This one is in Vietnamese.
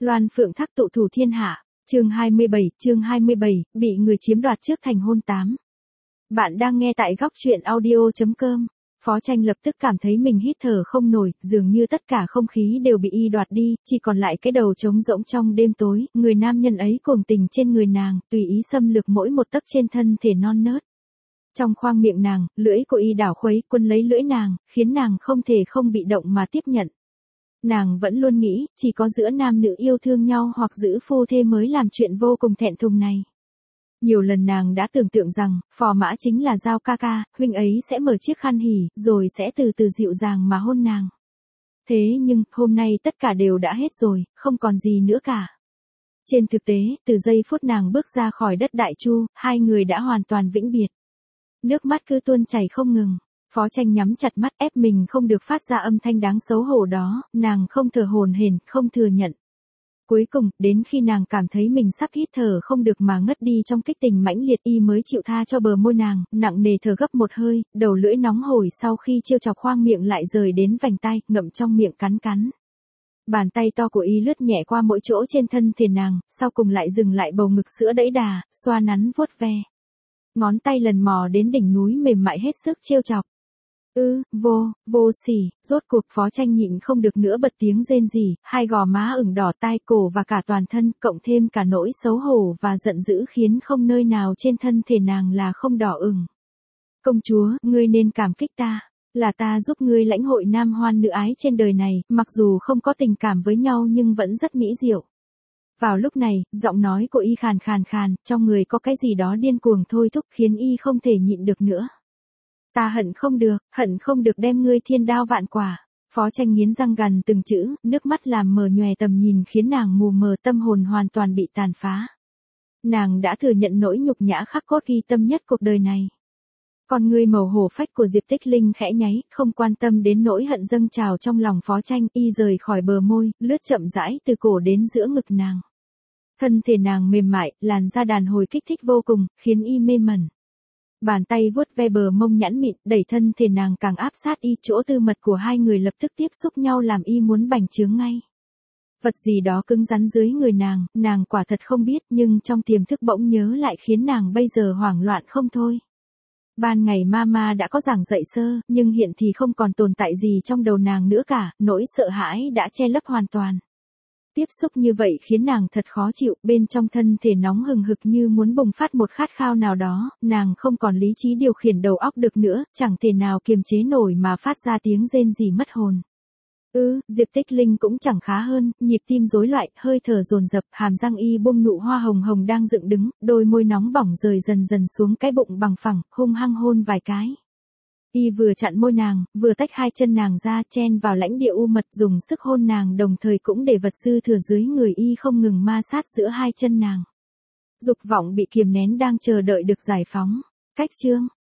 Loan Phượng Thác tụ thủ thiên hạ, chương 27, bị người chiếm đoạt trước thành hôn 8. Bạn đang nghe tại góc truyện audio.com. Phó Tranh lập tức cảm thấy mình hít thở không nổi, dường như tất cả không khí đều bị y đoạt đi, chỉ còn lại cái đầu trống rỗng trong đêm tối, người nam nhân ấy cuồng tình trên người nàng, tùy ý xâm lược mỗi một tấc trên thân thể non nớt. Trong khoang miệng nàng, lưỡi của y đảo khuấy, quân lấy lưỡi nàng, khiến nàng không thể không bị động mà tiếp nhận. Nàng vẫn luôn nghĩ, chỉ có giữa nam nữ yêu thương nhau hoặc giữ phu thê mới làm chuyện vô cùng thẹn thùng này. Nhiều lần nàng đã tưởng tượng rằng, phò mã chính là Giao ca ca, huynh ấy sẽ mở chiếc khăn hỉ, rồi sẽ từ từ dịu dàng mà hôn nàng. Thế nhưng, hôm nay tất cả đều đã hết rồi, không còn gì nữa cả. Trên thực tế, từ giây phút nàng bước ra khỏi đất Đại Chu, hai người đã hoàn toàn vĩnh biệt. Nước mắt cứ tuôn chảy không ngừng. Phó Tranh nhắm chặt mắt ép mình không được phát ra âm thanh đáng xấu hổ đó, nàng không thở hổn hển, không thừa nhận. Cuối cùng, đến khi nàng cảm thấy mình sắp hít thở không được mà ngất đi trong kích tình mãnh liệt y mới chịu tha cho bờ môi nàng, nặng nề thở gấp một hơi, đầu lưỡi nóng hổi sau khi trêu chọc khoang miệng lại rời đến vành tai, ngậm trong miệng cắn cắn. Bàn tay to của y lướt nhẹ qua mỗi chỗ trên thân thể nàng, sau cùng lại dừng lại bầu ngực sữa đẫy đà, xoa nắn vuốt ve. Ngón tay lần mò đến đỉnh núi mềm mại hết sức trêu chọc. Vô sỉ, rốt cuộc Phó Tranh nhịn không được nữa bật tiếng rên rỉ, hai gò má ửng đỏ tai cổ và cả toàn thân, cộng thêm cả nỗi xấu hổ và giận dữ khiến không nơi nào trên thân thể nàng là không đỏ ửng. Công chúa, ngươi nên cảm kích ta, là ta giúp ngươi lãnh hội nam hoan nữ ái trên đời này, mặc dù không có tình cảm với nhau nhưng vẫn rất mỹ diệu. Vào lúc này, giọng nói của y khàn khàn, trong người có cái gì đó điên cuồng thôi thúc khiến y không thể nhịn được nữa. Ta hận không được đem ngươi thiên đao vạn quả. Phó Tranh nghiến răng gằn từng chữ, nước mắt làm mờ nhòe tầm nhìn khiến nàng mù mờ, tâm hồn hoàn toàn bị tàn phá. Nàng đã thừa nhận nỗi nhục nhã khắc cốt ghi tâm nhất cuộc đời này. Con ngươi màu hổ phách của Diệp Tích Linh khẽ nháy, không quan tâm đến nỗi hận dâng trào trong lòng Phó Tranh, y rời khỏi bờ môi, lướt chậm rãi từ cổ đến giữa ngực nàng. Thân thể nàng mềm mại, làn da đàn hồi kích thích vô cùng, khiến y mê mẩn. Bàn tay vuốt ve bờ mông nhẵn mịn, đẩy thân thể nàng càng áp sát y, chỗ tư mật của hai người lập tức tiếp xúc nhau làm y muốn bành trướng ngay. Vật gì đó cứng rắn dưới người nàng quả thật không biết, nhưng trong tiềm thức bỗng nhớ lại khiến nàng bây giờ hoảng loạn không thôi. Ban ngày mama đã có giảng dạy sơ, nhưng hiện thì không còn tồn tại gì trong đầu nàng nữa cả, nỗi sợ hãi đã che lấp hoàn toàn. Tiếp xúc như vậy khiến nàng thật khó chịu, bên trong thân thể nóng hừng hực như muốn bùng phát một khát khao nào đó, nàng không còn lý trí điều khiển đầu óc được nữa, chẳng thể nào kiềm chế nổi mà phát ra tiếng rên rỉ mất hồn. Diệp Tích Linh cũng chẳng khá hơn, nhịp tim rối loạn, hơi thở dồn dập, hàm răng y bung nụ hoa hồng hồng đang dựng đứng, đôi môi nóng bỏng rời dần dần xuống cái bụng bằng phẳng, hung hăng hôn vài cái. Y vừa chặn môi nàng, vừa tách hai chân nàng ra, chen vào lãnh địa u mật, dùng sức hôn nàng, đồng thời cũng để vật dư thừa dưới người y không ngừng ma sát giữa hai chân nàng. Dục vọng bị kiềm nén đang chờ đợi được giải phóng. Cách chương